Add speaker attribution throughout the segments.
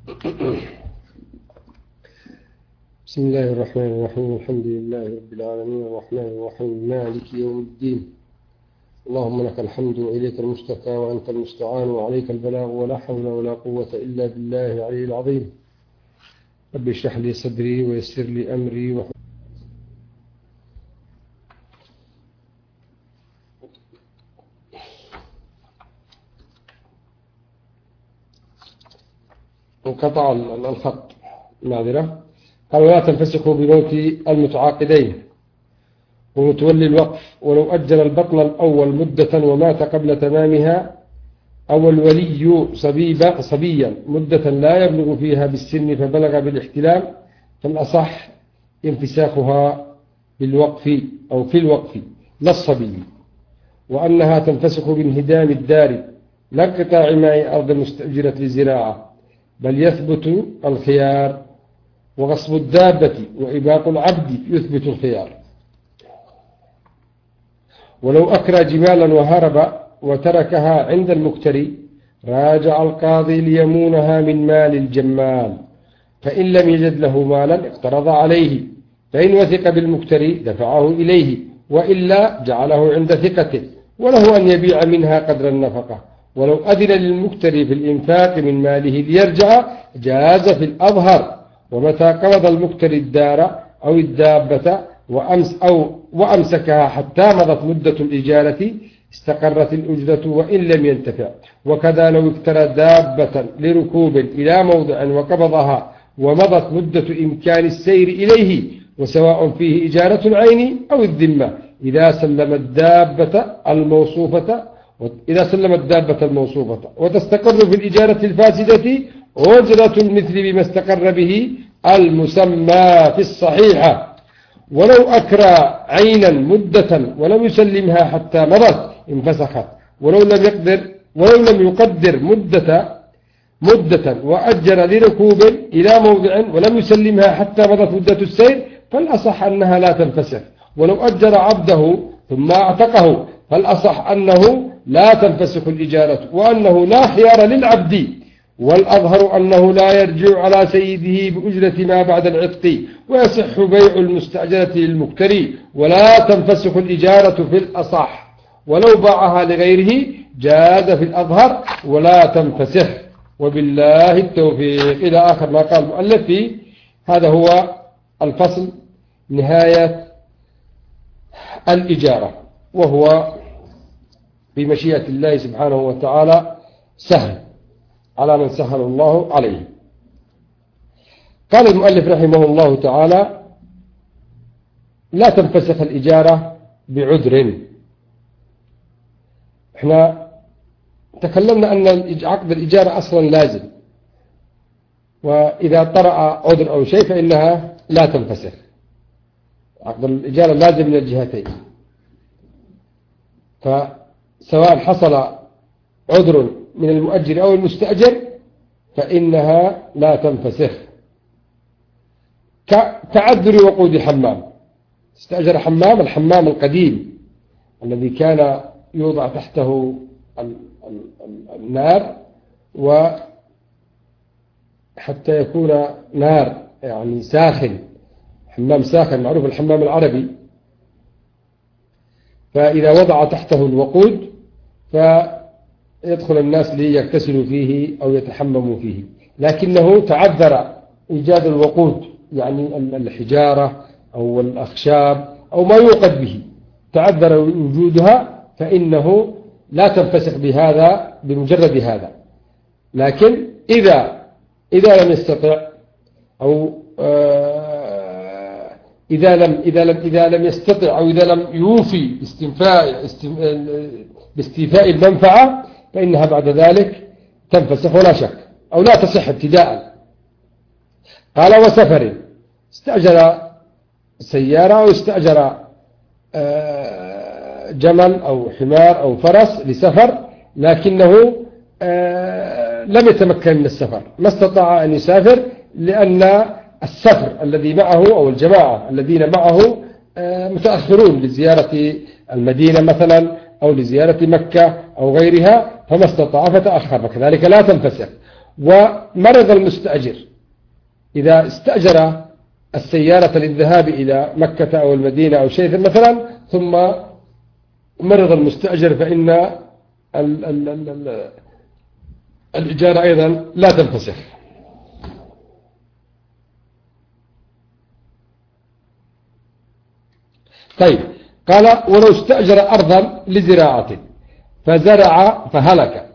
Speaker 1: بسم الله الرحمن الرحيم. الحمد لله رب العالمين الرحمن الرحيم مالك يوم الدين. اللهم لك الحمد وإليك المشتكى وأنت المستعان وعليك البلاغ ولا حول ولا قوة إلا بالله العلي العظيم. رب اشرح لي صدري ويسر لي أمري انقطع الخط، معذرة. قال: ولا تنفسخوا بموت المتعاقدين ومتولي الوقف ولو أجل البطن الأول مدة ومات قبل تمامها، أو الولي صبيا مدة لا يبلغ فيها بالسن فبلغ بالاحتلام، فالأصح انفساخها بالوقف أو في الوقف لا الصبي، وأنها تنفسخ بانهدام الدار لا انقطاع ماء أرض مستأجرة للزراعة، بل يثبت الخيار، وغصب الدابة وإباق العبد يثبت الخيار. ولو أكرى جمالا وهرب وتركها عند المكتري، راجع القاضي ليمونها من مال الجمال، فإن لم يجد له مالا اقترض عليه، فإن وثق بالمكتري دفعه إليه، وإلا جعله عند ثقته، وله أن يبيع منها قدر النفقة. ولو أذن للمكتري في الإنفاق من ماله ليرجع جاز في الأظهر. ومتى قبض المكتري الدار أو الدابة وأمسكها حتى مضت مدة الإجارة استقرت الأجرة وإن لم ينتفع. وكذا لو اكترى دابة لركوب إلى موضع وقبضها ومضت مدة إمكان السير إليه، وسواء فيه إجارة العين أو الذمة، إذا سلم الدابة الموصوفة وتستقر في الإجارة الفاسدة أجرة المثل بما استقر به المسمى في الصحيحة. ولو أكرى عينا مدة ولم يسلمها حتى مضت انفسخت. ولو لم يقدر مدة وأجر لركوب إلى موضع ولم يسلمها حتى مضت مدة السير، فالأصح أنها لا تنفسخ. ولو أجر عبده ثم اعتقه، فالأصح أنه لا تنفسخ الإجارة، وأنه لا خيار للعبد. والأظهر أنه لا يرجع على سيده بأجرة ما بعد العتق، ويصح بيع المستأجرة للمكتري، ولا تنفسخ الإجارة في الأصح. ولو باعها لغيره جاز في الأظهر ولا تنفسخ، وبالله التوفيق. إلى آخر ما قال المؤلف فيه. هذا هو الفصل، نهاية الإجارة، وهو بمشيئة الله سبحانه وتعالى سهل على من سهل الله عليه. قال المؤلف رحمه الله تعالى: لا تنفسخ الإجارة بعذر. احنا تكلمنا أن عقد الإجارة أصلا لازم، وإذا طرأ عذر أو شيء فإنها لا تنفسخ. عقد الإجارة لازم من الجهتين، فسواء حصل عذر من المؤجر أو المستأجر فإنها لا تنفسخ. كتعذر وقود حمام. استأجر الحمام القديم الذي كان يوضع تحته النار، وحتى يكون نار يعني ساخن، حمام ساخن معروف الحمام العربي. فإذا وضع تحته الوقود فيدخل الناس ليغتسلوا فيه أو يتحمموا فيه، لكنه تعذر إيجاد الوقود، يعني الحجارة أو الأخشاب أو ما يوقد به، تعذر وجودها، فإنه لا تنفسخ بهذا بمجرد هذا. لكن إذا لم يستطع، أو إذا لم يستطع، أو إذا لم يوفي باستيفاء المنفعة، فإنها بعد ذلك تنفسخ ولا شك، أو لا تصح ابتداء. قال: وسفر. استأجر سيارة أو استأجر جمل أو حمار أو فرس لسفر، لكنه لم يتمكن من السفر، ما استطاع أن يسافر، لأن السفر الذي معه أو الجماعة الذين معه متأخرون لزيارة المدينة مثلا أو لزيارة مكة أو غيرها، فما استطاع فتأخر، فكذلك لا تنفسخ. ومرض المستأجر إذا استأجر السيارة للذهاب إلى مكة أو المدينة أو شيء مثلا، ثم مرض المستأجر، فإن الإجارة أيضا لا تنفسخ. طيب، قال ولو استأجر أرضا لزراعة فزرع فهلك.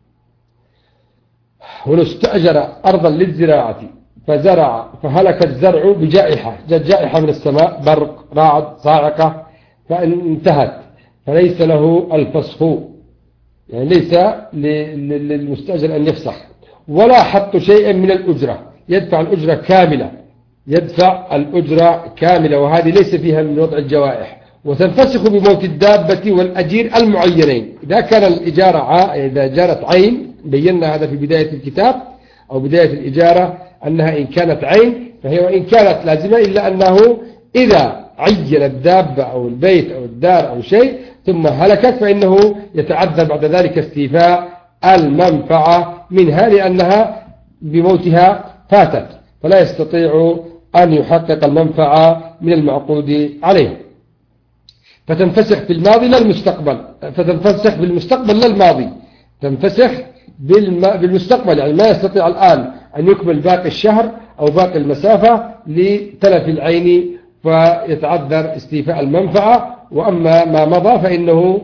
Speaker 1: ولو استأجر أرضا للزراعة فزرع فهلك الزرع بجائحة، جاءت جائحة من السماء، برق، رعد، صاعقة، فإن انتهت فليس له الفسخ، يعني ليس للمستأجر أن يفسخ، ولا حط شيئا من الأجرة، يدفع الأجرة كاملة، يدفع الأجرة كاملة، وهذه ليس فيها من وضع الجوائح. وتنفسخ بموت الدابة والأجير المعينين. إذا كان الإجارة إذا جارت عين، بينا هذا في بداية الكتاب أو بداية الإجارة أنها إن كانت عين فهي وإن كانت لازمة، إلا أنه إذا عين الدابة أو البيت أو الدار أو شيء ثم هلكت فإنه يتعذر بعد ذلك استيفاء المنفعة منها، لأنها بموتها فاتت، فلا يستطيع أن يحقق المنفعة من المعقود عليه. فتنفسخ في الماضي لا المستقبل، فتنفسخ بالمستقبل لا الماضي، تنفسخ بالمستقبل، يعني ما يستطيع الآن أن يكمل باقي الشهر أو باقي المسافة لتلف العين فيتعذر استيفاء المنفعة. وأما ما مضى فإنه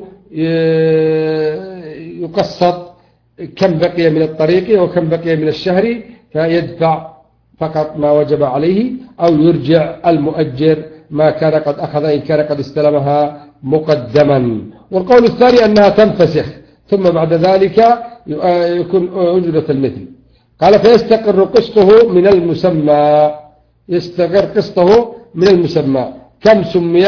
Speaker 1: يقسط كم بقي من الطريق وكم بقي من الشهر، فيدفع فقط ما وجب عليه، أو يرجع المؤجر ما كان قد أخذ إن كان قد استلمها مقدما. والقول الثاني أنها تنفسخ ثم بعد ذلك يكون أجرة المثل. قال فيستقر قسطه من المسمى، يستقر قسطه من المسمى. كم سمي؟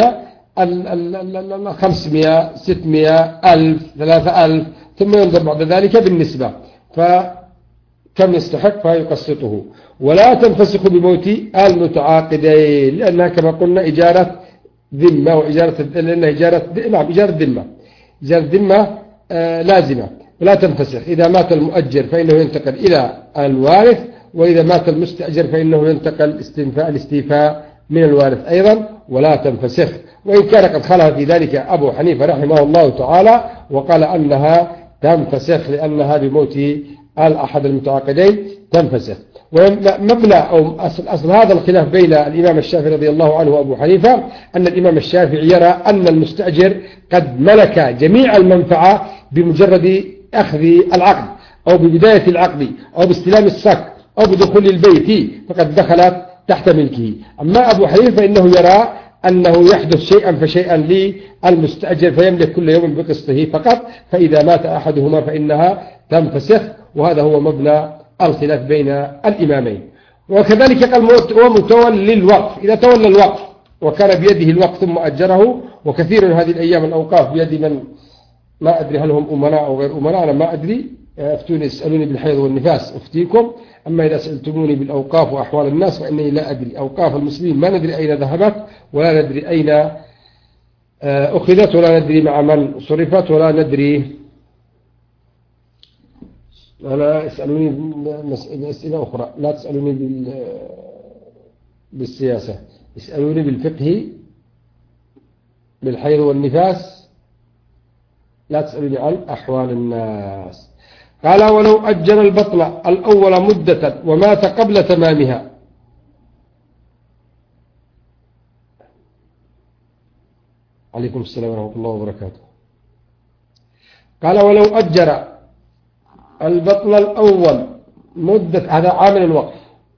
Speaker 1: 500 600 1000 3000، ثم ينظر بعد ذلك بالنسبة فكم يستحق فيقسطه. ولا تنفسخ بموت المتعاقدين، لأنها كما قلنا إجارة ذمة، لأنها إجارة ذمة، إجارة ذمة لازمة، ولا تنفسخ. إذا مات المؤجر فإنه ينتقل إلى الوارث، وإذا مات المستأجر فإنه ينتقل الاستيفاء من الوارث أيضا، ولا تنفسخ. وإن كان قد خلها في ذلك أبو حنيفة رحمه الله تعالى، وقال أنها تنفسخ لأنها بموت الأحد المتعاقدين تنفسخ. ومبنى أو أصل هذا الخلاف بين الإمام الشافعي رضي الله عنه وأبو حنيفة أن الإمام الشافعي يرى أن المستأجر قد ملك جميع المنفعة بمجرد أخذ العقد أو ببداية العقد أو باستلام الصك أو بدخول البيت، فقد دخلت تحت ملكه. أما أبو حنيفة فإنه يرى أنه يحدث شيئا فشيئا للمستأجر فيملك كل يوم بقسطه فقط، فإذا مات أحدهما فإنها تنفسخ. وهذا هو مبنى الخلاف بين الإمامين. وكذلك قال هو متولي للوقف، إذا تولى الوقف وكان بيده الوقف ثم أجره، وكثير من هذه الأيام الأوقاف بيد من ما أدري هل هم أمناء أو غير أمناء، أنا ما أدري، افتوني اسألوني بالحيض والنفاس أفتيكم، أما إذا سألتموني بالأوقاف وأحوال الناس فإني لا أدري. أوقاف المسلمين ما ندري أين ذهبت، ولا ندري أين أخذت، ولا ندري مع من صرفت، ولا ندري. أنا اسألوني أسئلة أخرى، لا تسألوني بالسياسة، اسألوني بالفقه بالحيض والنفاس، لا تسألوني عن أحوال الناس. قال ولو أجل البطن الأول مدة ومات قبل تمامها. عليكم السلام ورحمة الله وبركاته. قال ولو أجل البطن الأول مدة، هذا عامل الوقف،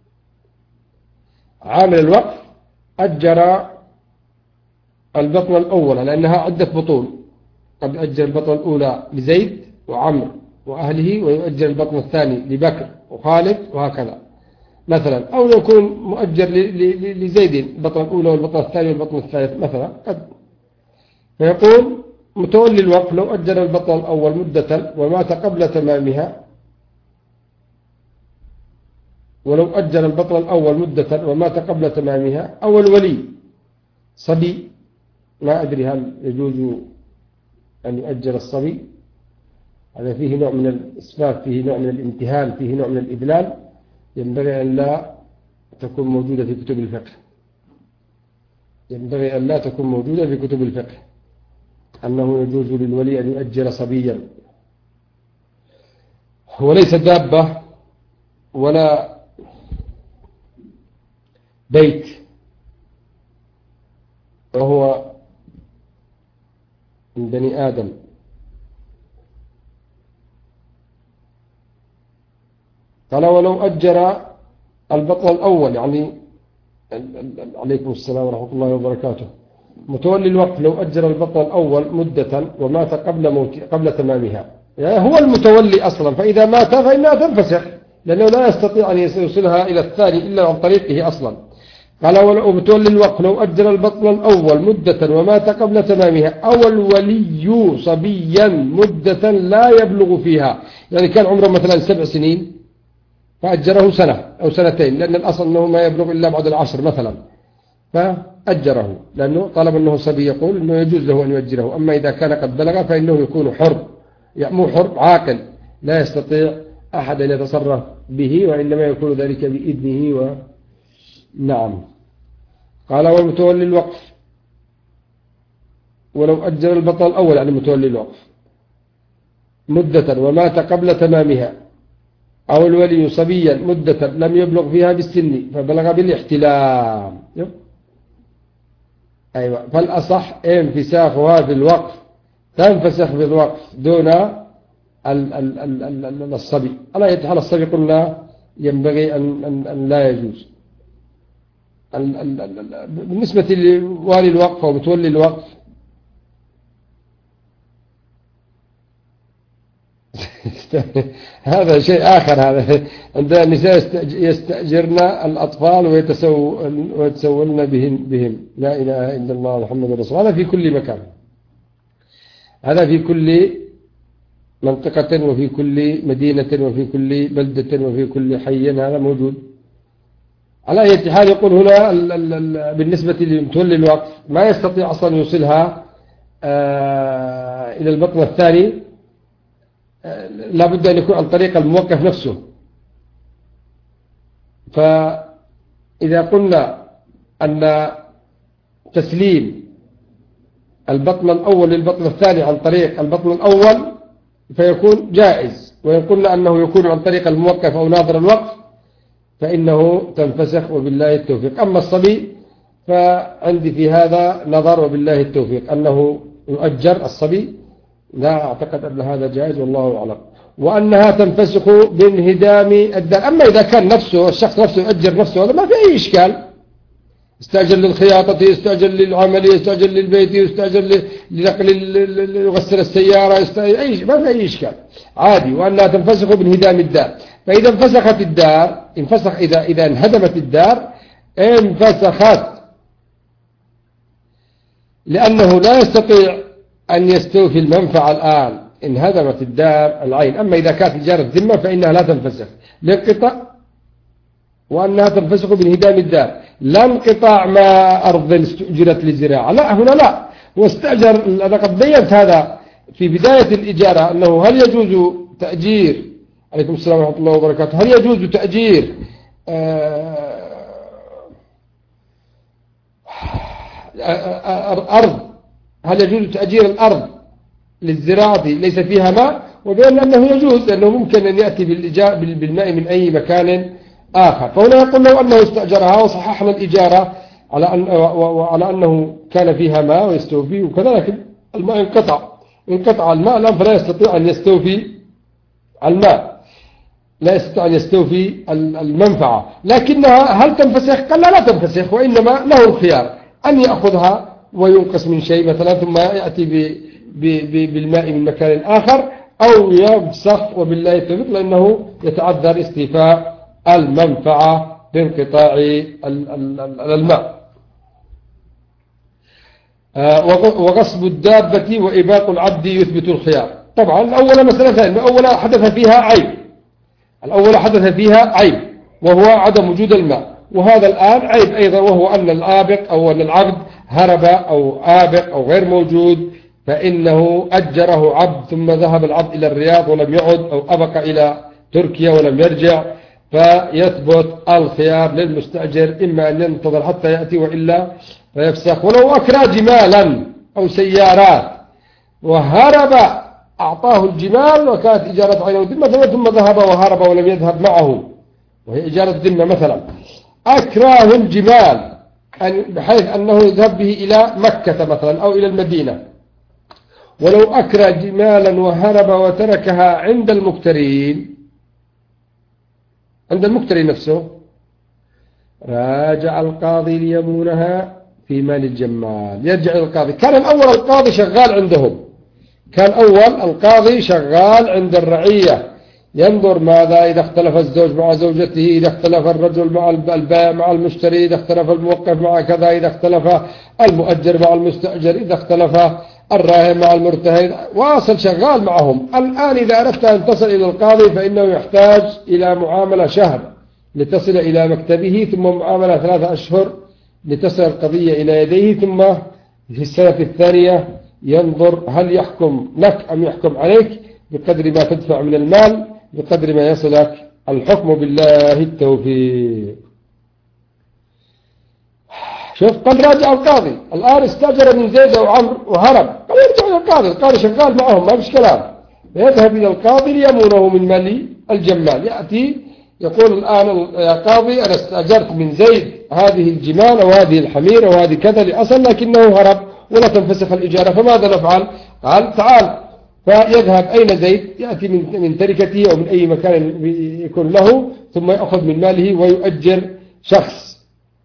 Speaker 1: عامل الوقف أجر البطن الأول لأنها عدة بطون، قد أجر البطن الأولى لزيد وعمر وأهله، ويؤجر البطن الثاني لبكر وخالد وهكذا مثلا، أو يكون مؤجر لزيد البطن الأولى والبطن الثاني والبطن الثالث مثلا قد. فيقول متولي الوقف لو أجر البطن الأول مدة ومات قبل تمامها، ولو أجر البطن الأول مدة ومات قبل تمامها، أو الولي صبي، ما أدري هل يجوز أن يؤجر الصبي هذا فيه نوع من الإسفاف، فيه نوع من الامتهان، فيه نوع من الإذلال، ينبغي أن لا تكون موجودة في كتب الفقه. ينبغي أن لا تكون موجودة في كتب الفقه، أنه يجوز للولي أن يؤجر صبيا وليس دابة ولا بيت، وهو من بني آدم. قال ولو أجر البطل الأول، يعني عليكم السلام ورحمة الله وبركاته، متولي الوقف لو أجر البطل الأول مدة ومات قبل تمامها، يعني هو المتولي أصلا، فإذا مات فإنها تنفسخ، لأنه لا يستطيع أن يوصلها إلى الثاني إلا عن طريقه أصلا. قال ومتولي الوقف لو أجر البطل الأول مدة ومات قبل تمامها، أو الولي صبيا مدة لا يبلغ فيها، يعني كان عمره مثلا 7 سنين فأجره سنة أو سنتين، لأن الأصل أنه ما يبلغ إلا بعد 10 مثلا، فأجره لأنه طالما أنه صبي يقول أنه يجوز له أن يؤجره. أما إذا كان قد بلغ فإنه يكون حر، مو حر، عاقل، لا يستطيع أحد أن يتصرف به، وإنما يكون ذلك بإذنه نعم. قال والمتولي الوقف ولو أجر البطل الأول، يعني متولي الوقف مدة ومات قبل تمامها، أو الولي صبيا مدة لم يبلغ فيها بالسن فبلغ بالاحتلام، أيوة، فالأصح انفساخها في الوقف، تنفسخ في الوقف دون الصبي. على أي حال الصبي قلنا ينبغي أن لا يجوز. بالنسبة لوالي الوقف أو متولي الوقف هذا شيء آخر. هذا عندنا النساء يستأجرن الأطفال ويتسولن بهم. لا إله إلا الله محمد رسول الله. هذا في كل مكان، هذا في كل منطقة وفي كل مدينة وفي كل بلدة وفي كل حي، هذا موجود. على أي حال يقول هنا بالنسبة لمتولي الوقف ما يستطيع أصلا يوصلها إلى البطن الثاني، لا بد أن يكون عن طريق الموقف نفسه. فإذا قلنا أن تسليم البطن الأول للبطن الثاني عن طريق البطن الأول فيكون جائز، وإن قلنا أنه يكون عن طريق الموقف أو ناظر الوقف فإنه تنفسخ وبالله التوفيق. أما الصبي فعندي في هذا نظر وبالله التوفيق، أنه يؤجر الصبي، لا أعتقد أن هذا جائز والله أعلم، وأنها تنفسخ بانهدام الدار. أما إذا كان نفسه الشخص نفسه يؤجر نفسه هذا ما في أي إشكال، استأجر للخياطة، يستأجر للعمل، يستأجر للبيت، يستأجر لنقل يغسل السيارة، ما في أي إشكال عادي. وأنها تنفسخ بانهدام الدار، فإذا انفسخت الدار إذا انهدمت الدار انفسخت، لأنه لا يستطيع أن يستوفي المنفعة الآن، انهدمت الدار العين. أما إذا كانت إجارة ذمة فإنها لا تنفسخ لانقطاع، وأنها تنفسخ بانهدام الدار، لا انقطاع ما أرض استأجرت للزراعة، لا، هنا لا، واستأجر. أنا قد بينت هذا في بداية الإجارة، أنه هل يجوز تأجير، عليكم السلام ورحمة الله وبركاته، هل يجوز تأجير أرض، هل يجوز تأجير الأرض للزراعة ليس فيها ماء، وبأن أنه يجوز، لأنه ممكن أن يأتي بالماء من أي مكان آخر. فهنا يقول لو أنه استأجرها وصححنا الإجارة على أنه كان فيها ماء ويستوفي وكذا، لكن الماء انقطع الماء الآن، فلا يستطيع أن يستوفي الماء، لا يستطيع أن يستوفي المنفعة. لكنها هل تنفسخ؟ قال لا تنفسخ، وإنما له الخيار أن يأخذها وينقص من شيء مثلا ثم يأتي بالماء من مكان آخر، أو يفسخ وبالله التوفيق، لأنه يتعذر استيفاء المنفعة بانقطاع الماء. وغصب الدابة وإباق العبد يثبت الخيار. طبعا الأول مسألة، الأول حدث فيها عيب وهو عدم وجود الماء، وهذا الآن عيب أيضا، وهو أن الآبق أو أن العبد هرب أو آبق أو غير موجود فإنه أجره عبد ثم ذهب العبد إلى الرياض ولم يعد، أو أبقى إلى تركيا ولم يرجع، فيثبت الخيار للمستأجر إما أن ينتظر حتى يأتي وإلا فيفسخ. ولو أكرى جمالا أو سيارات وهرب أعطاه الجمال وكانت إجارة عينه ذمة ثم ذهب وهرب ولم يذهب معه وهي إجارة ذمة مثلا، أكراه الجمال بحيث أنه يذهب به إلى مكة مثلا أو إلى المدينة، ولو أكرى جمالا وهرب وتركها عند المكترين، عند المكتري نفسه، راجع القاضي ليمونها في مال الجمال. يرجع القاضي. كان الأول القاضي شغال عندهم، كان أول القاضي شغال عند الرعية، ينظر ماذا إذا اختلف الزوج مع زوجته، إذا اختلف الرجل مع البائع مع المشتري، إذا اختلف الموقف مع كذا، إذا اختلف المؤجر مع المستأجر، إذا اختلف الراهن مع المرتهن، واصل شغال معهم. الآن إذا أردت أن تصل إلى القاضي فإنه يحتاج إلى معاملة شهر لتصل إلى مكتبه، ثم معاملة 3 أشهر لتصل القضية إلى يديه، ثم في السنة الثانية ينظر هل يحكم لك أم يحكم عليك بقدر ما تدفع من المال، بقدر ما يصلك الحكم. بالله التوفيق. شوف، قال راجع القاضي، الآن استأجر من زيد أو عمرو وهرب، قال يرجع إلى القاضي، القاضي شغال معهم ما فيش كلام، يذهب إلى القاضي ليمونه من مال الجمال. يأتي يقول الآن يا قاضي أنا استأجرت من زيد هذه الجمال أو هذه الحمير أو هذه كذا لأصل، لكنه هرب ولا تنفسخ الإجارة، فماذا نفعل؟ قال تعال. فيذهب أين زيد؟ يأتي من تركته أو من أي مكان يكون له، ثم يأخذ من ماله ويؤجر شخص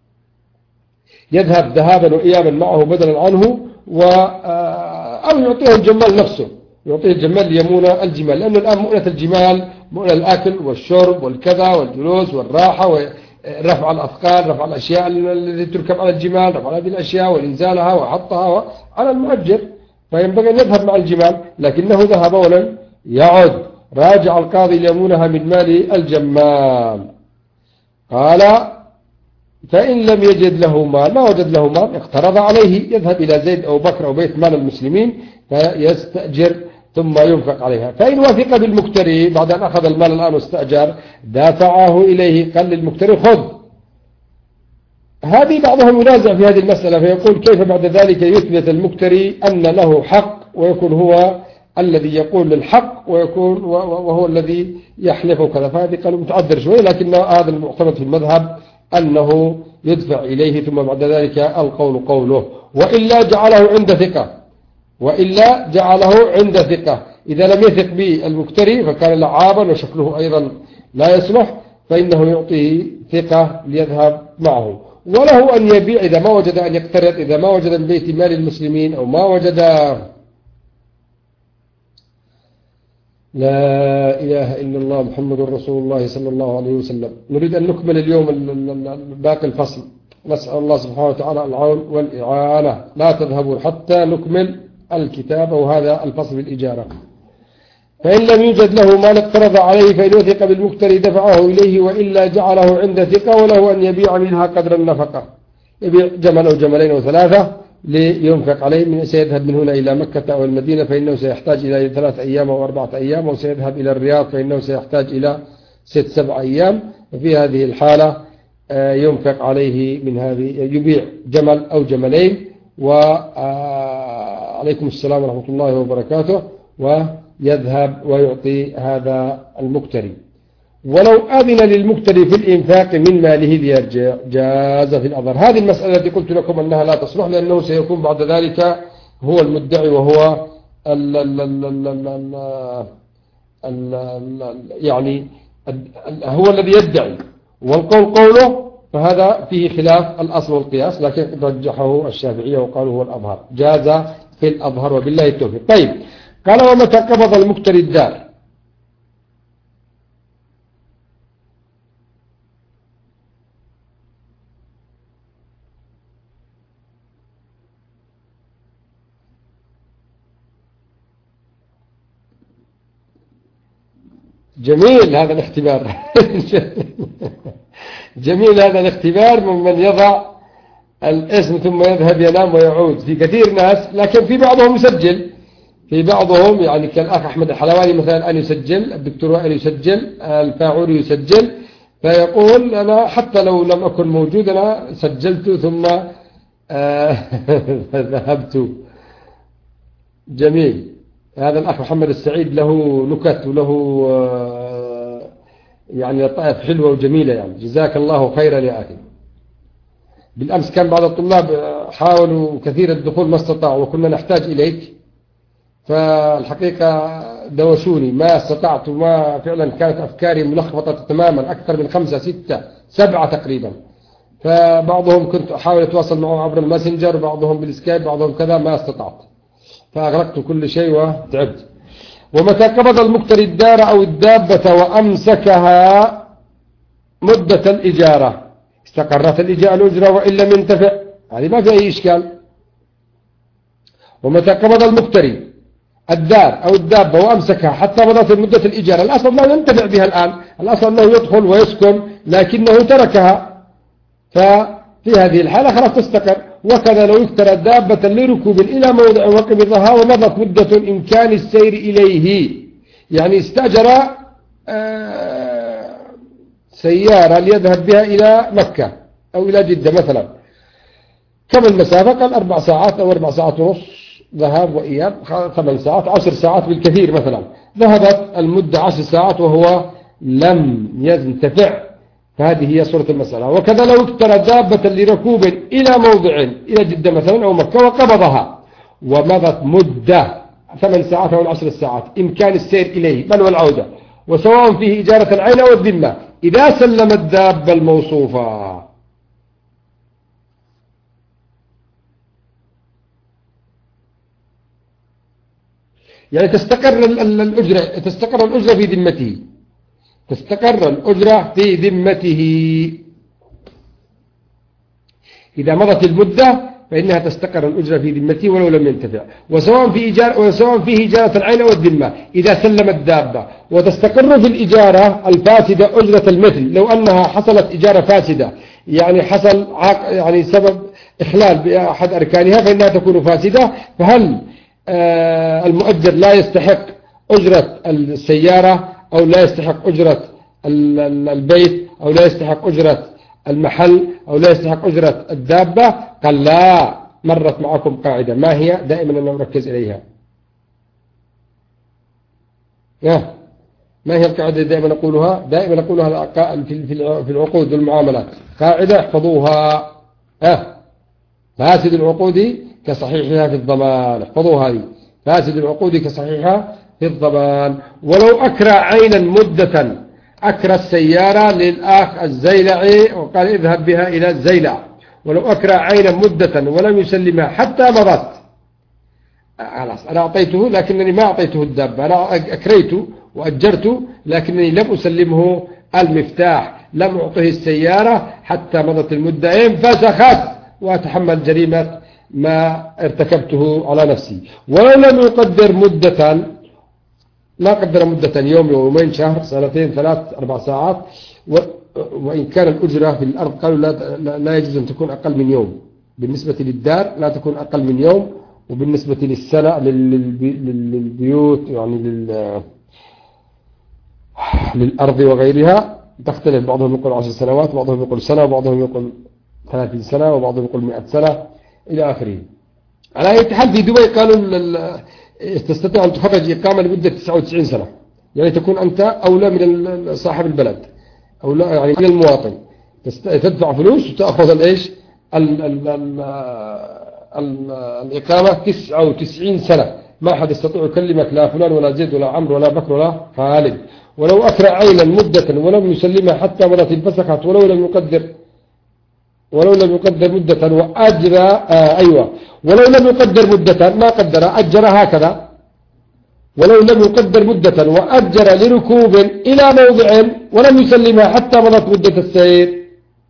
Speaker 1: يذهب ذهابا وإيابا معه بدلا عنه، أو يعطيه الجمال نفسه، يعطيه الجمال ليمون الجمال، لأنه الآن مؤنة الجمال مؤنة الأكل والشرب والكذا والجلوس والراحة ورفع الأثقال، رفع الأشياء التي تركب على الجمال، رفع هذه الأشياء وإنزالها وحطها على المؤجر، فينبغي أن يذهب مع الجمال، لكنه ذهب ولم يعد. راجع القاضي ليمونها من مال الجمال. قال فإن لم يجد له مال، ما وجد له مال، اقترض عليه، يذهب إلى زيد أو بكر أو بيت مال المسلمين فيستأجر ثم ينفق عليها. فإن وثق بالمكتري بعد أن أخذ المال الآن واستأجر دافعه إليه، قال للمكتري خذ. هذه بعضهم ينازع في هذه المسألة فيقول كيف بعد ذلك يثبت المكتري أن له حق ويكون هو الذي يقول للحق ويكون وهو الذي يحلف وكذا. فهذه قالوا متعذر شوي، لكن هذا المعتمد في المذهب أنه يدفع إليه ثم بعد ذلك القول قوله، وإلا جعله عند ثقة، وإلا جعله عند ثقة. إذا لم يثق بالمكتري فكان لعابا وشكله أيضا لا يصلح، فإنه يعطيه ثقة ليذهب معه. وله أن يبيع إذا ما وجد أن يقترض، إذا ما وجد من بيت مال المسلمين أو ما وجد. لا إله إلا الله محمد رسول الله صلى الله عليه وسلم. نريد أن نكمل اليوم باقي الفصل، نسأل الله سبحانه وتعالى العون والإعانة. لا تذهبوا حتى نكمل الكتاب وهذا الفصل بالإجارة. فإن لم يوجد له مال اقترض عليه فإن وثق بالمكتري دفعه إليه، وإلا جعله عند ثقة، وله أن يبيع منها قدر النفقة، يبيع جمل أو جملين أو 3 لينفق عليه. من سيذهب من هنا إلى مكة أو المدينة فإنه سيحتاج إلى 3 أيام أو 4 أيام، وسيذهب إلى الرياض فإنه سيحتاج إلى 6-7 أيام. وفي هذه الحالة ينفق عليه من هذه، يبيع جمل أو جملين. وعليكم السلام ورحمة الله وبركاته. ويذهب ويعطي هذا المكتري. ولو أذن للمكتري في الإنفاق من ماله ليرجع جاز في الأظهر. هذه المسألة التي قلت لكم أنها لا تصلح، لأنه سيكون بعد ذلك هو المدعي وهو يعني هو الذي يدعي، والقول قوله، فهذا فيه خلاف الأصل والقياس، لكن رجحه الشافعية وقالوا هو الأظهر، جاز في الأظهر وبالله التوفيق. طيب، قال ومتى قبض المكتري الدار؟ جميل هذا الاختبار. جميل هذا الاختبار ممن يضع الاسم ثم يذهب ينام ويعود. في كثير ناس، لكن في بعضهم يسجل في بعضهم يعني كالأخ أحمد الحلواني مثلا أن يسجل، الدكتور وائل يسجل، الفاعوري يسجل، فيقول أنا حتى لو لم أكن موجود أنا سجلت ثم ذهبت. جميل. هذا الأخ محمد السعيد له نكت وله يعني لطائف حلوة وجميلة، يعني جزاك الله خيرا يا أخي. بالأمس كان بعض الطلاب حاولوا كثير الدخول ما استطاعوا وكنا نحتاج إليك، فالحقيقة دوشوني ما استطعت، وما فعلا كانت أفكاري ملخبطة تماما، أكثر من 5 6 7 تقريبا. فبعضهم كنت أحاول أتواصل معه عبر الماسنجر، بعضهم بالسكايب، بعضهم كذا، ما استطعت، فأغلقت كل شيء وتعبت. ومتى قبض المقتري الدار أو الدابة وأمسكها مدة الإجارة استقرت الأجرة وإن لم ينتفع، هذه ما في أي إشكال. ومتى قبض المقتري الدار أو الدابة وأمسكها حتى مضت مدة الإجارة، الأصل لا ينتفع بها الآن، الأصل أنه يدخل ويسكن لكنه تركها، ففي هذه الحالة خلاص تستقر. وكذا لو اشترى دابة لركوب إلى موضع وقبضها ومضت مدة إمكان السير إليه، يعني استأجر سيارة ليذهب بها إلى مكة أو إلى جدة مثلا، كم المسافة؟ قال 4 ساعات أو 4 ساعات ونص ذهاب وإياب، 8 ساعات 10 ساعات بالكثير مثلا، ذهبت المدة 10 ساعات وهو لم ينتفع، فهذه هي صورة المسألة. وكذا لو اشترى دابة لركوب إلى موضع إلى جدة مثلا أو مكة وقبضها ومضت مدة 8 ساعات أو 10 ساعات إمكان السير إليه بل والعودة، وسواء فيه إجارة العين أو الذمة، إذا سلم الدابة الموصوفة. يعني تستقر الأجرة في ذمته، تستقر الأجرة في ذمته. إذا مضت المدة فإنها تستقر الأجرة في ذمته ولو لم ينتفع، وسواء فيه إجارة العين والذمة إذا سلم الدابة. وتستقر في الإجارة الفاسدة أجرة المثل لو أنها حصلت إجارة فاسدة، يعني حصل يعني سبب إخلال بأحد أركانها فإنها تكون فاسدة. فهل المؤجر لا يستحق أجرة السيارة أو لا يستحق أجرة البيت أو لا يستحق أجرة المحل أو لا يستحق أجرة الدابة؟ قال لا. مرت معكم قاعدة، ما هي؟ دائما أنا أركز إليها. ما هي القاعدة دائما نقولها؟ دائما نقولها في العقود والمعاملات، قاعدة احفظوها. فاسد العقود كصحيحها في الضمان، احفظوها هذه، فاسد العقود كصحيحها في الضمان. ولو أكرى عينا مدة، أكرى السيارة للأخ الزيلعي وقال اذهب بها إلى الزيلع، ولو أكرى عينا مدة ولم يسلمها حتى مضت، خلاص أنا أعطيته لكنني ما أعطيته الدابة، أنا أكريته وأجرته لكنني لم أسلمه المفتاح، لم أعطيه السيارة حتى مضت المدة، انفسخت وأتحمل جريمة ما ارتكبته على نفسي. ولو لم يقدر مدة، ما قدر مدة يوم يومين شهر سنتين 3 4 ساعات، وإن كان الأجرة في الأرض قالوا لا يجوز أن تكون أقل من يوم، بالنسبة للدار لا تكون أقل من يوم، وبالنسبة للسنة للبيوت يعني للأرض وغيرها تختلف، بعضهم يقول 10 سنوات وبعضهم يقول سنة وبعضهم يقول 30 سنة وبعضهم يقول 100 سنة إلى آخره. على أي حال في دبي قالوا تستطيع أن تخرج إقامة لمدة 99 سنة، يعني تكون أنت أولى من صاحب البلد، أولى يعني من المواطن، تدفع فلوس وتأخذ الإيش الإقامة 99 سنة، ما أحد يستطيع يكلمك، لا فلان ولا زيد ولا عمرو ولا بكر ولا خالد. ولو أكرى عينا مدة ولم يسلمها حتى مرت انفسخت، ولو لم يقدر مدة وأجر ولو لم يقدر مدة ما قدر أجر هكذا، ولو لم يقدر مدة وأجر لركوب إلى موضع ولم يسلمها حتى مضت مدة السير،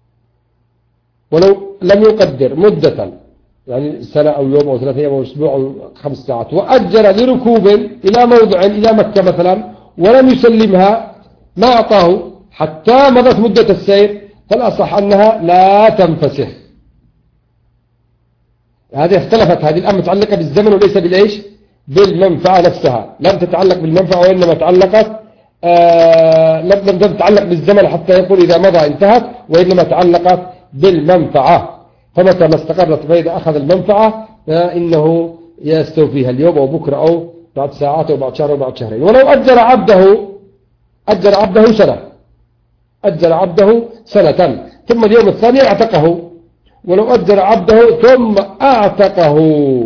Speaker 1: ولو لم يقدر مدة يعني سنة أو يوم أو 3 أيام أو أسبوع أو 5 ساعات، وأجر لركوب إلى موضع إلى مكة مثلا ولم يسلمها، ما أعطاه حتى مضت مدة السير، فالأصح أنها لا تنفسخ. هذه اختلفت، هذه الآن متعلقة بالزمن وليس بالإيش بالمنفعة نفسها، لم تتعلق بالمنفعة وإنما تعلقت لم تتعلق بالزمن حتى يقول إذا مضى انتهت، وإنما تعلقت بالمنفعة. فمتى ما استقرت فإذا أخذ المنفعة فإنه يستوفيها اليوم أو بكرة أو بعد ساعات أو بعد شهر أو بعد شهرين. ولو أجر عبده سنة ثم اليوم الثاني اعتقه، ولو أجر عبده ثم اعتقه.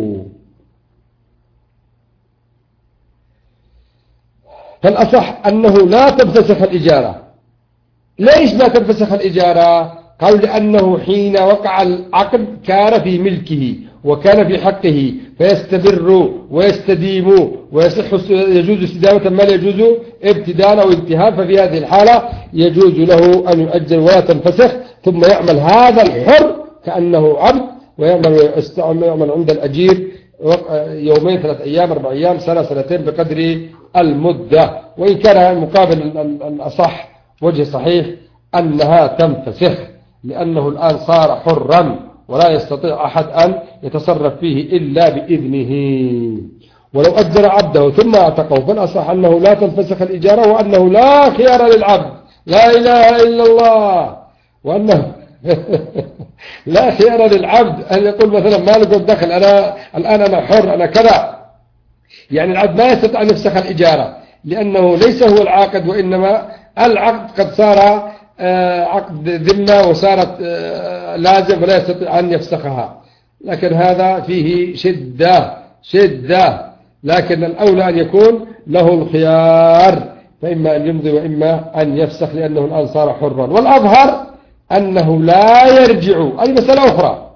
Speaker 1: فالأصح أنه لا تنفسخ الإجارة. ليش لا تنفسخ الإجارة؟ قالوا لأنه حين وقع العقد كان في ملكه وكان في حقه، فيستمر ويستديم ويصح يجوز استدامة ما لا يجوز ابتداء أو انتهاء. ففي هذه الحالة يجوز له أن يؤجر ولا تنفسخ، ثم يعمل هذا الحر كأنه عبد، ويعمل عند الأجير يومين 3 أيام 4 أيام سنة سنتين بقدر المدة. وإن كان مقابل الأصح وجه صحيح أنها تنفسخ، لأنه الآن صار حرا ولا يستطيع أحد أن يتصرف فيه إلا بإذنه. ولو أجر عبده ثم اعتقه فالأصح أنه لا تنفسخ الإجارة، وأنه لا خيار للعبد، لا إله إلا الله، وأنه لا خيار للعبد أن يقول مثلا ما لكم دخل، الآن أنا حر، أنا كذا. يعني العبد ما يستطيع أن يفسخ الإجارة، لأنه ليس هو العاقد، وإنما العقد قد صار عقد ذمة وصارت لازم ولا يستطيع أن يفسخها. لكن هذا فيه شدة، لكن الأولى أن يكون له الخيار، فإما أن يمضي وإما أن يفسخ، لأنه الآن صار حرا. والأظهر أنه لا يرجع. هذه مسألة أخرى.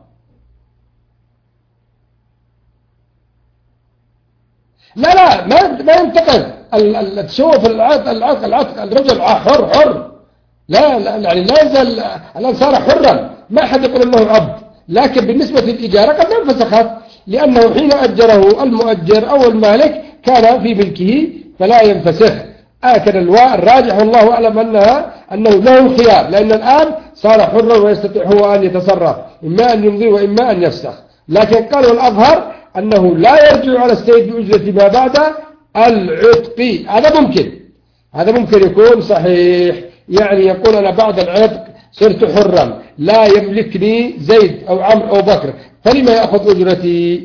Speaker 1: لا ما ينتقد. تشوف العتق الرجل حر، لا يعني لا يزال الآن صار حرا، ما حد يقول أنه عبد. لكن بالنسبة للإجارة قد لا انفسخت، لأنه حين أجره المؤجر أو المالك كان في ملكه فلا ينفسخ. لكن الراجح والله أعلم أنه له خيار، لأن الآن صار حرا ويستطيع هو أن يتصرف، إما أن يمضي وإما أن يفسخ. لكن قالوا الأظهر أنه لا يرجع على السيد بأجرة ما بعد العتق. هذا ممكن يكون صحيح. يعني يقول أنا بعد العتق صرت حرا، لا يملكني زيد أو عمرو أو بكر، فلما يأخذ أجرتي؟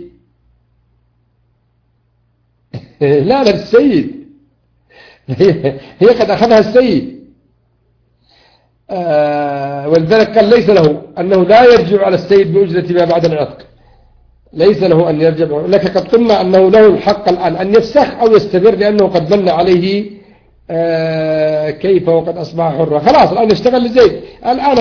Speaker 1: لا السيد، هي قد أخذها السيد. ولذلك قال ليس له، أنه لا يرجع على السيد بأجرة ما بعد العتق، ليس له أن يرجع. لكن قد قلنا أنه له الحق الآن أن يفسخ أو يستمر، لأنه قد من عليه كيف وقد أصبح حرا. خلاص الآن يشتغل لزيد. الآن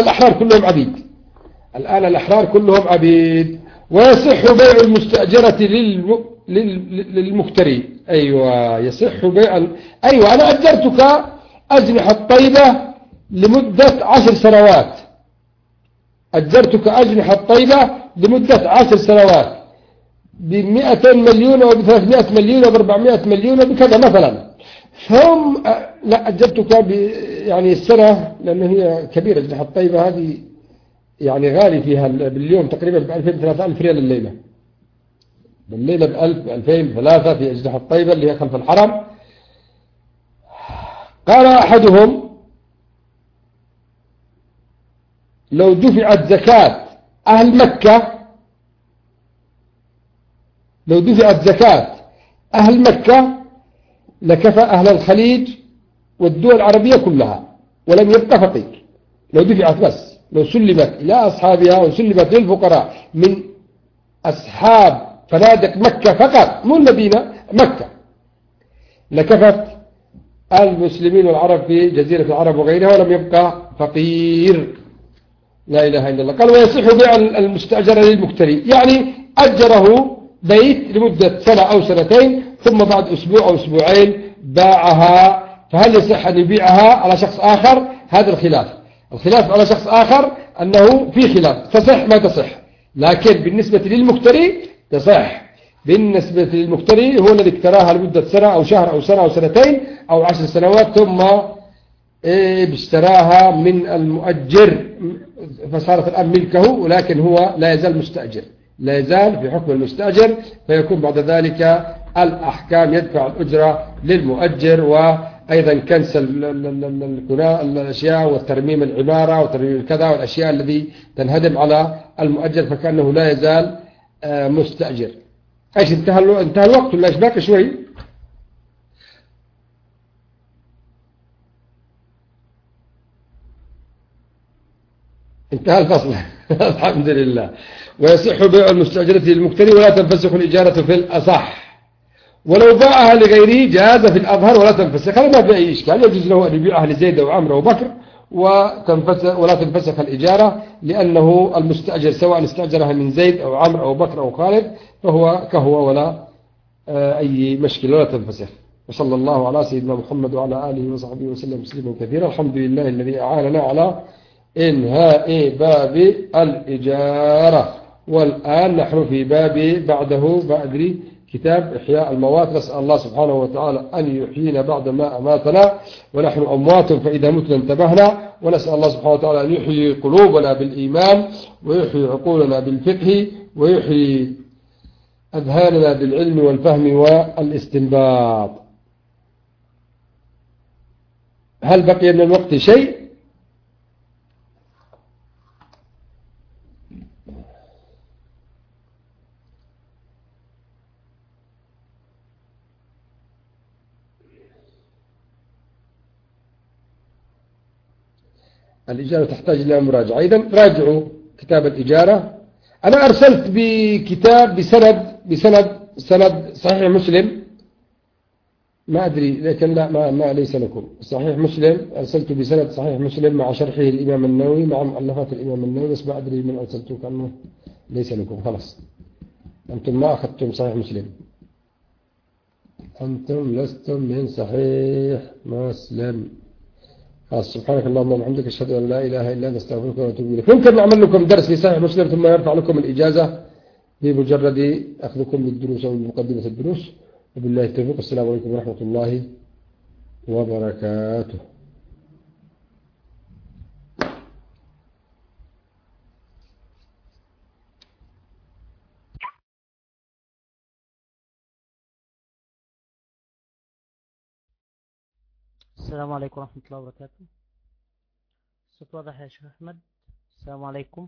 Speaker 1: الأحرار كلهم عبيد. ويصح بيع المستأجرة للمكتري. أيوة يصح بيع أيوة أنا أجرتك أجنحة طيبة لمدة 10 سنوات، أجرتك أجنحة طيبة لمدة 10 سنوات ب200 مليون أو ب300 مليون أو ب400 مليون أو بكذا مثلا. ثم لا أجرتك يعني السنة، لأن هي كبيرة أجنحة طيبة هذه يعني غالي فيها باليوم تقريبا ب2000-3000 ريال الليلة، بالليلة ب1000-2000-3 في أجنحة طيبة اللي هي خلف الحرم. قال أحدهم لو دفعت زكاة أهل مكة، لو دفعت زكاة أهل مكة لكفى أهل الخليج والدول العربية كلها ولم يبقى فقير. لو دفعت بس، لو سلمت إلى أصحابها وسلمت للفقراء من أصحاب فنادق مكة فقط، مو المدينة، مكة، لكفت المسلمين والعرب في جزيرة العرب وغيرها ولم يبقى فقير. لا إله إلا الله. قال ويصح بيع المستأجر للمكتري، يعني أجره بيت لمدة سنة أو سنتين، ثم بعد أسبوع أو أسبوعين باعها. فهل يصح أن يبيعها على شخص آخر؟ هذا الخلاف على شخص آخر أنه في خلاف، تصح ما تصح. لكن بالنسبة للمكتري تصح. بالنسبة للمكتري هو الذي اكتراها لمدة سنة أو شهر أو سنة أو سنتين أو 10 سنوات، ثم باشتراها من المؤجر فصارت الآن ملكه، ولكن هو لا يزال مستأجر، لا يزال في حكم المستأجر، فيكون بعد ذلك الأحكام يدفع الأجرة للمؤجر، وأيضا كنس الأشياء وترميم العمارة وترميم الكذا والأشياء التي تنهدم على المؤجر، فكأنه لا يزال مستأجر. ايش انتهى الوقت ولا ايش باقي شوي؟ انتهى الفصل. الحمد لله. ويصح بيع المستأجرة للمكتري ولا تنفسخ الإجارة في الأصح، ولو باعها لغيره جاز في الأظهر ولا تنفسخ. هذا ما في أي إشكال، يجوز له أن يبيعها لزيد وعمر وبكر ولا تنفسخ الإجارة، لأنه المستأجر سواء استأجرها من زيد أو عمر أو بكر أو خالد فهو كهو، ولا أي مشكلة، ولا تنفسخ. وصلى الله على سيدنا محمد وعلى آله وصحبه وسلم تسليما كثيرا. الحمد لله الذي أعاننا على إنهاء باب الإجارة، والآن نحن في باب بعده بعد كتاب إحياء الموات. نسأل الله سبحانه وتعالى أن يحيينا بعد ما أماتنا ونحن أموات فإذا متنا انتبهنا، ونسأل الله سبحانه وتعالى أن يحيي قلوبنا بالإيمان ويحيي عقولنا بالفقه ويحيي أذهاننا بالعلم والفهم والاستنباط. هل بقي من الوقت شيء؟ الإجارة تحتاج إلى مراجعة، أيضا راجعوا كتاب الإجارة. أنا أرسلت بكتاب بسند صحيح مسلم، ما أدري، لكن لا ما ليس لكم صحيح مسلم. أرسلت بسند صحيح مسلم مع شرحه الإمام النووي مع مؤلفات الإمام النووي، بس ما أدري من أرسلته، كأنه ليس لكم. خلاص أنتم ما أخذتم صحيح مسلم، أنتم لستم من صحيح مسلم. سبحانك اللهم وبحمدك أشهد أن لا إله إلا أنت أستغفرك وأتوب إليك. ممكن نعمل لكم درس في صحيح مسلم ثم يرفع لكم الإجازة بمجرد أخذكم للدروس أو مقدمة الدروس. وبالله التوفيق. السلام عليكم ورحمة الله وبركاته.
Speaker 2: السلام عليكم ورحمة الله وبركاته. الصوت واضح يا شيخ أحمد؟ السلام عليكم.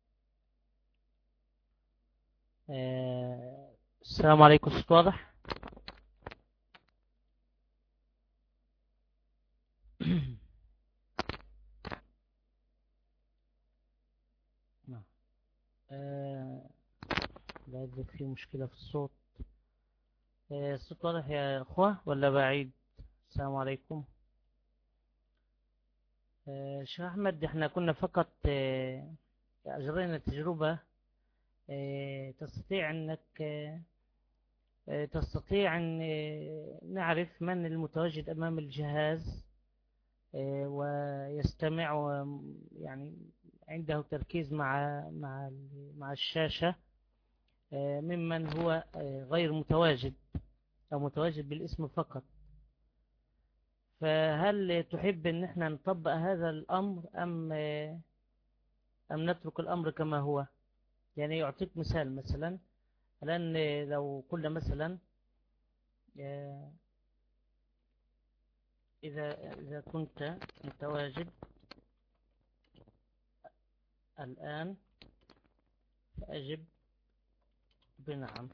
Speaker 2: السلام عليكم. الصوت واضح؟ نعم. لا يدرك في مشكلة في الصوت. الصوت واضح يا أخوة ولا بعيد؟ السلام عليكم. شيخ أحمد، احنا كنا فقط أجرينا تجربة. تستطيع أن نعرف من المتواجد أمام الجهاز ويستمع يعني عنده تركيز مع الشاشة، ممن هو غير متواجد أو متواجد بالاسم فقط. فهل تحب أن احنا نطبق هذا الأمر أم نترك الأمر كما هو؟ يعني يعطيك مثلا لأن لو قلنا مثلا إذا كنت متواجد الآن فأجب بنعم.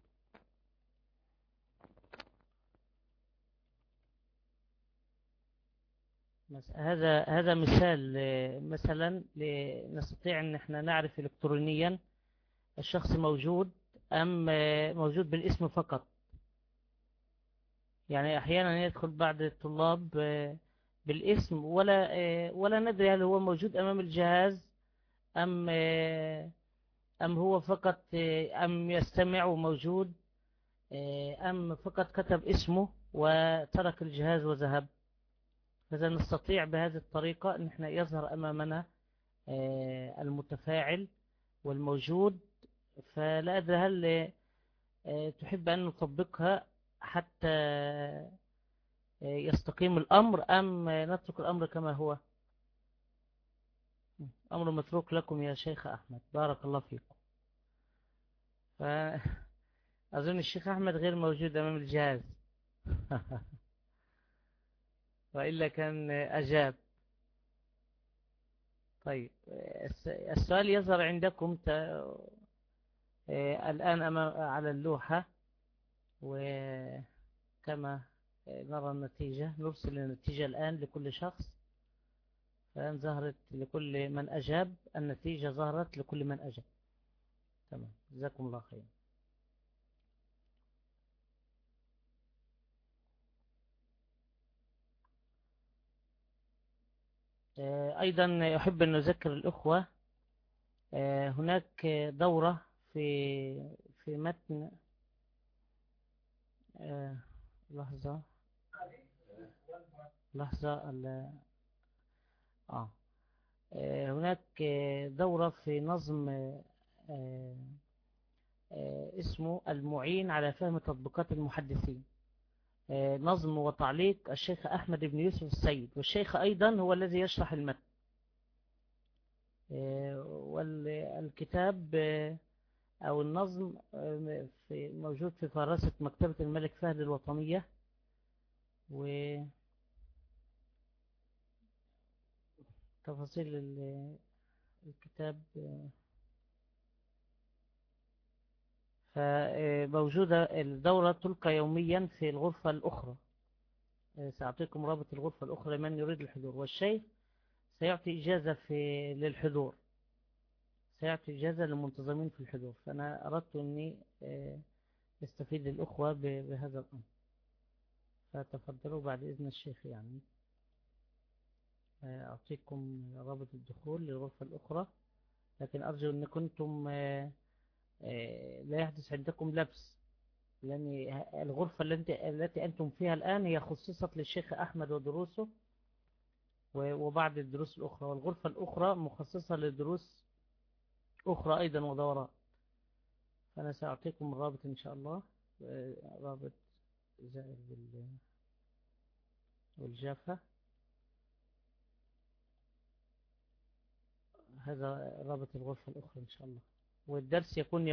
Speaker 2: هذا مثال مثلا نستطيع أن احنا نعرف إلكترونيا الشخص موجود أم موجود بالاسم فقط. يعني أحيانا يدخل بعض الطلاب بالاسم ولا ندري هل هو موجود أمام الجهاز أم هو فقط أم يستمع وموجود أم فقط كتب اسمه وترك الجهاز وذهب. فإذا نستطيع بهذه الطريقة أن احنا يظهر أمامنا المتفاعل والموجود. فلا أدري هل تحب أن نطبقها حتى يستقيم الأمر أم نترك الأمر كما هو؟ أمر متروك لكم يا شيخ أحمد، بارك الله فيكم. أظن الشيخ أحمد غير موجود أمام الجهاز. وإلا كان أجاب. طيب السؤال يظهر عندكم الآن على اللوحة، وكما نرى النتيجة نرسل النتيجة الآن لكل شخص. الآن ظهرت لكل من أجاب، النتيجة ظهرت لكل من أجاب. تمام، جزاكم الله خير. أيضا أحب أن نذكر الأخوة هناك دورة في متن لحظة هناك دورة في نظم اسمه المعين على فهم تطبيقات المحدثين، نظم وتعليق الشيخ أحمد بن يوسف السيد، والشيخ أيضا هو الذي يشرح المتن. والكتاب أو النظم موجود في فراسة مكتبة الملك فهد الوطنية، وتفاصيل الكتاب فموجودة. الدورة تلقى يوميا في الغرفة الأخرى، سأعطيكم رابط الغرفة الأخرى لمن يريد الحضور، والشيخ سيعطي إجازة للحضور، سيعطي إجازة للمنتظمين في الحضور. فأنا أردت أني استفيد الأخوة بهذا الأمر، فتفضلوا بعد إذن الشيخ. يعني أعطيكم رابط الدخول للغرفة الأخرى، لكن أرجو أن كنتم لا يحدث عندكم لبس، لأن الغرفة التي أنتم فيها الآن هي خصصت للشيخ أحمد ودروسه وبعض الدروس الأخرى، والغرفة الأخرى مخصصة لدروس أخرى أيضا ودورات. فأنا سأعطيكم الرابط إن شاء الله، رابط زائر والجافة. هذا رابط الغرفة الأخرى إن شاء الله. والدرس يكون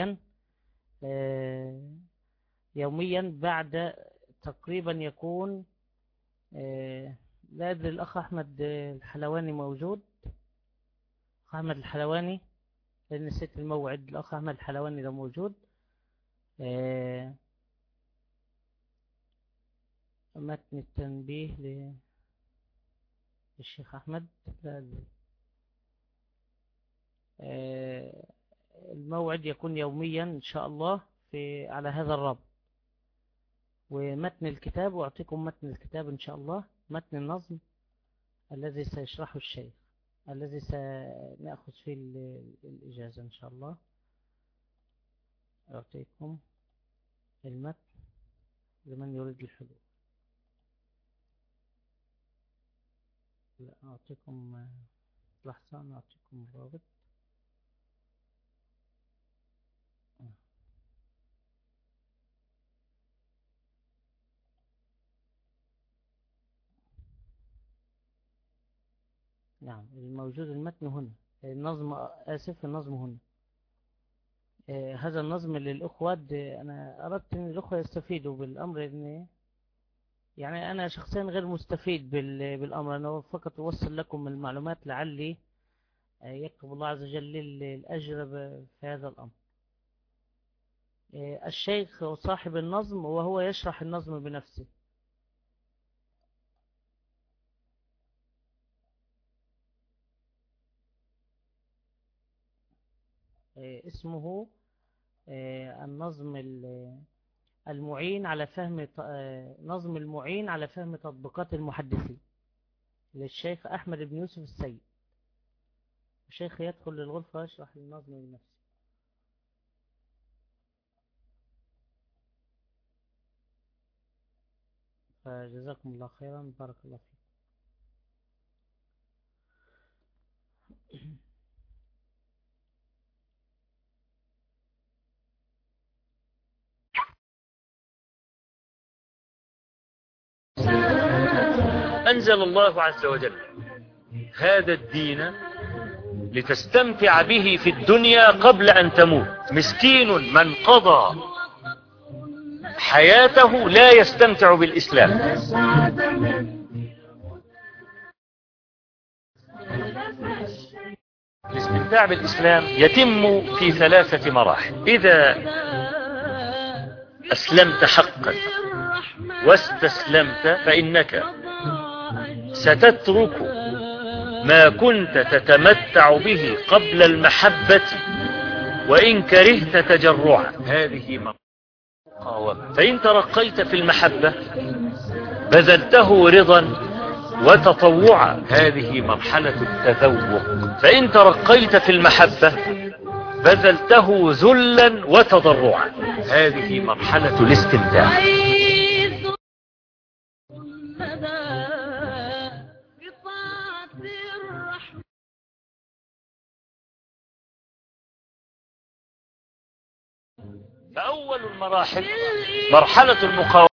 Speaker 2: يوميا بعد تقريبا يكون لا أدري الأخ أحمد الحلواني موجود؟ أحمد الحلواني، لأن نسيت الموعد. الأخ أحمد الحلواني لو موجود متن التنبيه للشيخ أحمد. الموعد يكون يوميا إن شاء الله على هذا الرابط. ومتن الكتاب، وأعطيكم متن الكتاب إن شاء الله، متن النظم الذي سيشرحه الشيخ، الذي سنأخذ فيه الإجازة إن شاء الله. أعطيكم المتن لمن يريد الحضور. لا أعطيكم لحظة، أعطيكم الرابط. نعم، الموجود المتن هنا، النظم آسف، النظم هنا. هذا النظم للأخوة. أنا أردت أن الأخوة يستفيدوا بالأمر، إن يعني أنا شخصيا غير مستفيد بالأمر، أنا فقط أوصل لكم المعلومات لعلي يكتب الله عز وجل الأجر في هذا الأمر. الشيخ صاحب النظم وهو يشرح النظم بنفسه. اسمه النظم المعين على فهم نظم المعين على فهم تطبيقات المحدثين للشيخ أحمد بن يوسف السيد. الشيخ يدخل للغرفة يشرح النظم بنفسه. فجزاكم الله خيرا، بارك الله فيكم.
Speaker 3: أنزل الله عز وجل هذا الدين لتستمتع به في الدنيا قبل أن تموت. مسكين من قضى حياته لا يستمتع بالإسلام. الاستمتاع بالإسلام يتم في 3 مراحل. إذا أسلمت حقا واستسلمت فإنك ستترك ما كنت تتمتع به قبل المحبة وإن كرهت تجرعا. هذه مقاومة. فإن ترقيت في المحبة بذلته رضا وتطوعا. هذه مرحلة التذوق. فإن ترقيت في المحبة بذلته ذلا وتضرعا. هذه مرحلة الاستمتاع. فأول المراحل مرحلة المقاومة.